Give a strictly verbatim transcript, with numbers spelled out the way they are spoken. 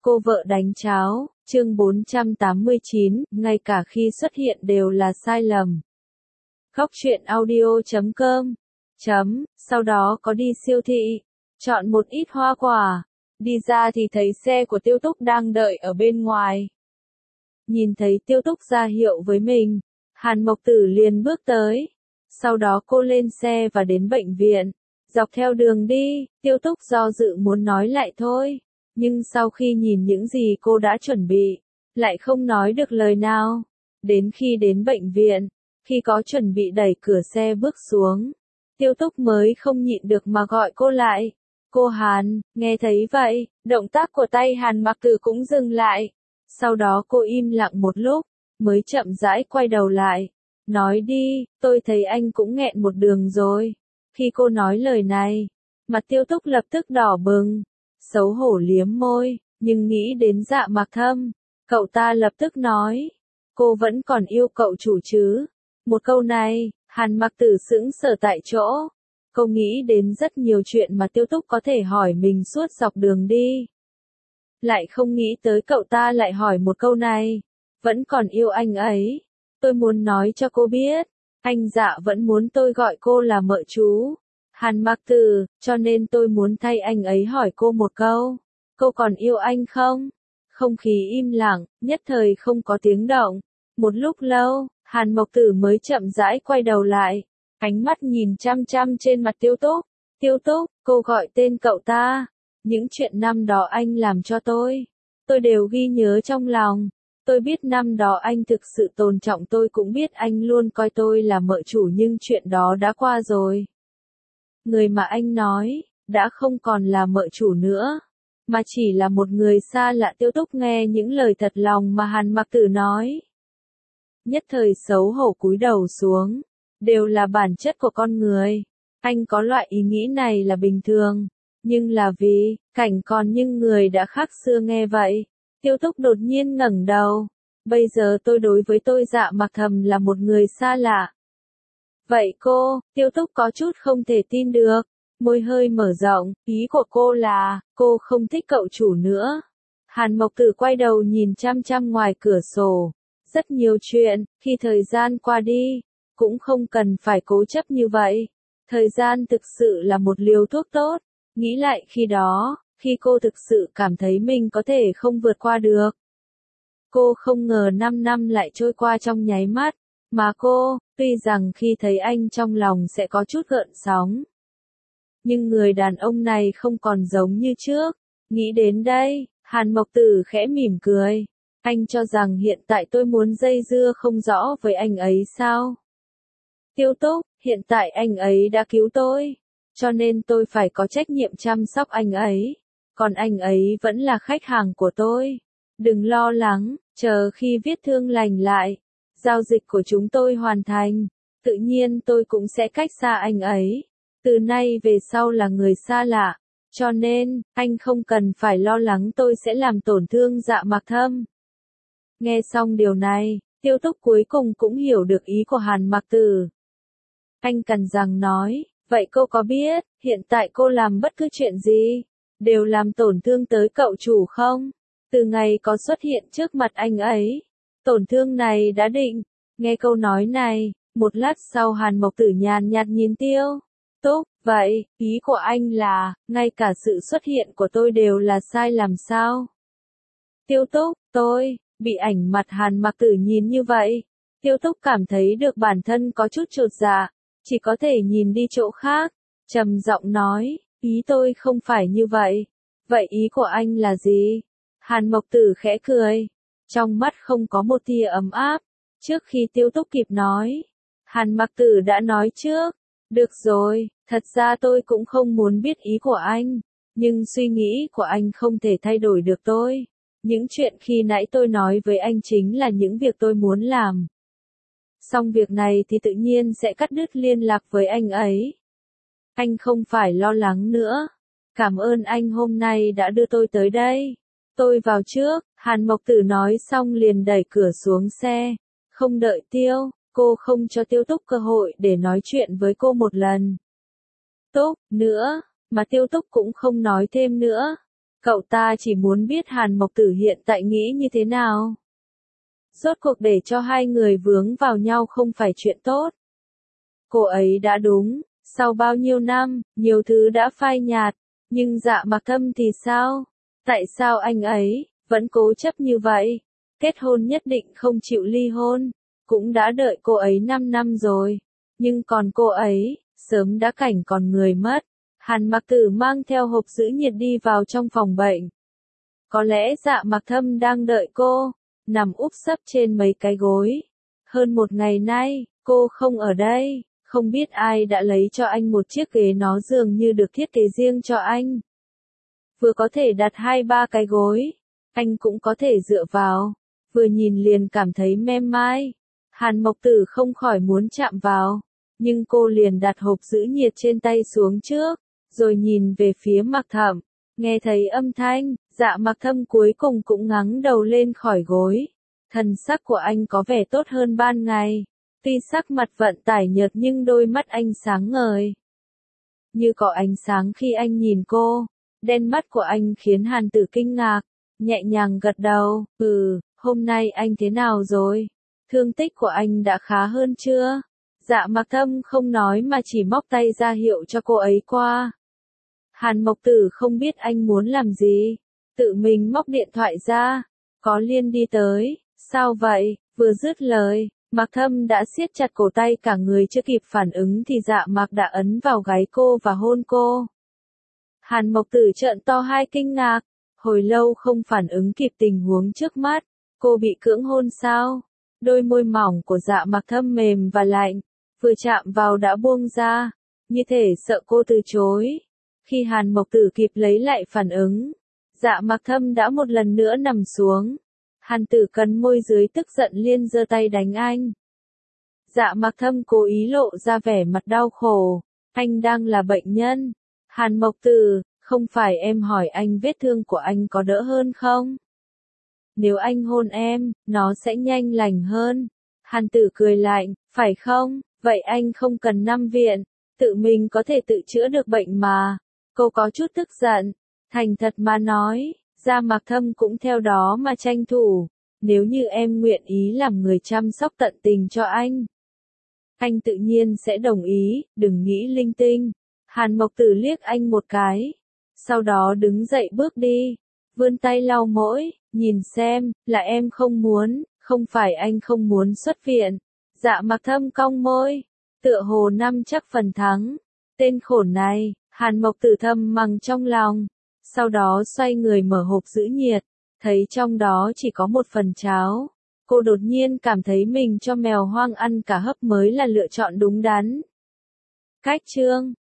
Cô vợ đánh cháo, chương bốn trăm tám mươi chín, ngay cả khi xuất hiện đều là sai lầm. Góc truyện audio chấm com chấm, sau đó có đi siêu thị, chọn một ít hoa quả, đi ra thì thấy xe của Tiêu Túc đang đợi ở bên ngoài. Nhìn thấy Tiêu Túc ra hiệu với mình, Hàn Mộc Tử liền bước tới, sau đó cô lên xe và đến bệnh viện. Dọc theo đường đi, Tiêu Túc do dự muốn nói lại thôi, nhưng sau khi nhìn những gì cô đã chuẩn bị, lại không nói được lời nào. Đến khi đến bệnh viện, khi có chuẩn bị đẩy cửa xe bước xuống, Tiêu Túc mới không nhịn được mà gọi cô lại. Cô Hàn, nghe thấy vậy, động tác của tay Hàn Mặc Tử cũng dừng lại. Sau đó cô im lặng một lúc, mới chậm rãi quay đầu lại. Nói đi, tôi thấy anh cũng nghẹn một đường rồi. Khi cô nói lời này, mặt Tiêu Túc lập tức đỏ bừng, xấu hổ liếm môi, nhưng nghĩ đến Dạ Mặc Thâm, cậu ta lập tức nói, cô vẫn còn yêu cậu chủ chứ? Một câu này, Hàn Mặc Tử sững sờ tại chỗ. Cô nghĩ đến rất nhiều chuyện mà Tiêu Túc có thể hỏi mình suốt dọc đường đi. Lại không nghĩ tới cậu ta lại hỏi một câu này, vẫn còn yêu anh ấy. Tôi muốn nói cho cô biết, anh Dạ vẫn muốn tôi gọi cô là mợ chú. Hàn Mặc Tử, cho nên tôi muốn thay anh ấy hỏi cô một câu, cô còn yêu anh không? Không khí im lặng, nhất thời không có tiếng động. Một lúc lâu, Hàn Mộc Tử mới chậm rãi quay đầu lại, ánh mắt nhìn chăm chăm trên mặt Tiêu Túc. Tiêu Túc, cô gọi tên cậu ta. Những chuyện năm đó anh làm cho tôi, tôi đều ghi nhớ trong lòng. Tôi biết năm đó anh thực sự tôn trọng tôi, cũng biết anh luôn coi tôi là mợ chủ, nhưng chuyện đó đã qua rồi. Người mà anh nói, đã không còn là mợ chủ nữa, mà chỉ là một người xa lạ. Tiêu Túc nghe những lời thật lòng mà Hàn Mặc Tử nói, nhất thời xấu hổ cúi đầu xuống. Đều là bản chất của con người. Anh có loại ý nghĩ này là bình thường, nhưng là vì cảnh còn nhưng người đã khác xưa. Nghe vậy, Tiêu Túc đột nhiên ngẩng đầu. Bây giờ tôi đối với tôi Dạ Mặc Thầm là một người xa lạ. Vậy cô? Tiêu Túc có chút không thể tin được, môi hơi mở rộng, ý của cô là, cô không thích cậu chủ nữa. Hàn Mộc Tử quay đầu nhìn chăm chăm ngoài cửa sổ. Rất nhiều chuyện, khi thời gian qua đi, cũng không cần phải cố chấp như vậy. Thời gian thực sự là một liều thuốc tốt. Nghĩ lại khi đó, khi cô thực sự cảm thấy mình có thể không vượt qua được. Cô không ngờ năm năm lại trôi qua trong nháy mắt, mà cô, tuy rằng khi thấy anh trong lòng sẽ có chút gợn sóng. Nhưng người đàn ông này không còn giống như trước. Nghĩ đến đây, Hàn Mộc Tử khẽ mỉm cười. Anh cho rằng hiện tại tôi muốn dây dưa không rõ với anh ấy sao? Tiêu Túc, hiện tại anh ấy đã cứu tôi, cho nên tôi phải có trách nhiệm chăm sóc anh ấy. Còn anh ấy vẫn là khách hàng của tôi. Đừng lo lắng, chờ khi vết thương lành lại, giao dịch của chúng tôi hoàn thành, tự nhiên tôi cũng sẽ cách xa anh ấy. Từ nay về sau là người xa lạ, cho nên, anh không cần phải lo lắng tôi sẽ làm tổn thương Dạ Mặc Thâm. Nghe xong điều này, Tiêu Túc cuối cùng cũng hiểu được ý của Hàn Mặc Tử. Anh cằn rằng nói, vậy cô có biết, hiện tại cô làm bất cứ chuyện gì, đều làm tổn thương tới cậu chủ không? Từ ngày có xuất hiện trước mặt anh ấy, tổn thương này đã định. Nghe câu nói này, một lát sau Hàn Mộc Tử nhàn nhạt nhìn Tiêu Túc, vậy, ý của anh là, ngay cả sự xuất hiện của tôi đều là sai làm sao? Tiêu Túc, tôi, bị ảnh mặt Hàn Mặc Tử nhìn như vậy, Tiêu Túc cảm thấy được bản thân có chút chột dạ, chỉ có thể nhìn đi chỗ khác, trầm giọng nói, ý tôi không phải như vậy. Vậy ý của anh là gì? Hàn Mộc Tử khẽ cười, trong mắt không có một tia ấm áp. Trước khi Tiêu Túc kịp nói, Hàn Mặc Tử đã nói trước, được rồi, thật ra tôi cũng không muốn biết ý của anh, nhưng suy nghĩ của anh không thể thay đổi được tôi. Những chuyện khi nãy tôi nói với anh chính là những việc tôi muốn làm. Xong việc này thì tự nhiên sẽ cắt đứt liên lạc với anh ấy. Anh không phải lo lắng nữa. Cảm ơn anh hôm nay đã đưa tôi tới đây. Tôi vào trước, Hàn Mộc Tử nói xong liền đẩy cửa xuống xe. Không đợi Tiêu, cô không cho Tiêu Túc cơ hội để nói chuyện với cô một lần. Túc, nữa, mà Tiêu Túc cũng không nói thêm nữa. Cậu ta chỉ muốn biết Hàn Mộc Tử hiện tại nghĩ như thế nào. Rốt cuộc để cho hai người vướng vào nhau không phải chuyện tốt. Cô ấy đã đúng, sau bao nhiêu năm, nhiều thứ đã phai nhạt, nhưng Dạ Mặc Thâm thì sao? Tại sao anh ấy vẫn cố chấp như vậy? Kết hôn nhất định không chịu ly hôn, cũng đã đợi cô ấy năm năm rồi, nhưng còn cô ấy, sớm đã cảnh còn người mất. Hàn Mặc Tử mang theo hộp giữ nhiệt đi vào trong phòng bệnh. Có lẽ Dạ Mặc Thâm đang đợi cô, nằm úp sấp trên mấy cái gối. Hơn một ngày nay, cô không ở đây, không biết ai đã lấy cho anh một chiếc ghế, nó dường như được thiết kế riêng cho anh. Vừa có thể đặt hai ba cái gối, anh cũng có thể dựa vào, vừa nhìn liền cảm thấy mềm mại. Hàn Mộc Tử không khỏi muốn chạm vào, nhưng cô liền đặt hộp giữ nhiệt trên tay xuống trước, rồi nhìn về phía Mặc Thẩm. Nghe thấy âm thanh, Dạ Mặc Thâm cuối cùng cũng ngẩng đầu lên khỏi gối. Thần sắc của anh có vẻ tốt hơn ban ngày. Tuy sắc mặt vận tải nhợt nhưng đôi mắt anh sáng ngời. Như có ánh sáng khi anh nhìn cô. Đen mắt của anh khiến Hàn Tử kinh ngạc, nhẹ nhàng gật đầu. Ừ, hôm nay anh thế nào rồi? Thương tích của anh đã khá hơn chưa? Dạ Mặc Thâm không nói mà chỉ móc tay ra hiệu cho cô ấy qua. Hàn Mộc Tử không biết anh muốn làm gì, tự mình móc điện thoại ra, có Liên đi tới. Sao vậy? Vừa dứt lời, Mặc Thâm đã siết chặt cổ tay, cả người chưa kịp phản ứng thì Dạ Mặc đã ấn vào gáy cô và hôn cô. Hàn Mộc Tử trợn to hai kinh ngạc, hồi lâu không phản ứng kịp tình huống trước mắt. Cô bị cưỡng hôn sao? Đôi môi mỏng của Dạ Mặc Thâm mềm và lạnh, vừa chạm vào đã buông ra, như thể sợ cô từ chối. Khi Hàn Mộc Tử kịp lấy lại phản ứng, Dạ Mặc Thâm đã một lần nữa nằm xuống. Hàn Tử cắn môi dưới tức giận liên giơ tay đánh anh. Dạ Mặc Thâm cố ý lộ ra vẻ mặt đau khổ. Anh đang là bệnh nhân. Hàn Mộc Tử, không phải em hỏi anh vết thương của anh có đỡ hơn không? Nếu anh hôn em, nó sẽ nhanh lành hơn. Hàn Tử cười lạnh, phải không? Vậy anh không cần nằm viện, tự mình có thể tự chữa được bệnh mà. Cô có chút tức giận, thành thật mà nói, Dạ Mặc Thâm cũng theo đó mà tranh thủ. Nếu như em nguyện ý làm người chăm sóc tận tình cho anh, anh tự nhiên sẽ đồng ý, đừng nghĩ linh tinh. Hàn Mộc Tử liếc anh một cái, sau đó đứng dậy bước đi, vươn tay lau mũi, nhìn xem, là em không muốn, không phải anh không muốn xuất viện. Dạ Mặc Thâm cong môi, tựa hồ năm chắc phần thắng. Tên khốn này, Hàn Mộc Tử thầm mắng trong lòng, sau đó xoay người mở hộp giữ nhiệt, thấy trong đó chỉ có một phần cháo. Cô đột nhiên cảm thấy mình cho mèo hoang ăn cả hấp mới là lựa chọn đúng đắn. Cách chương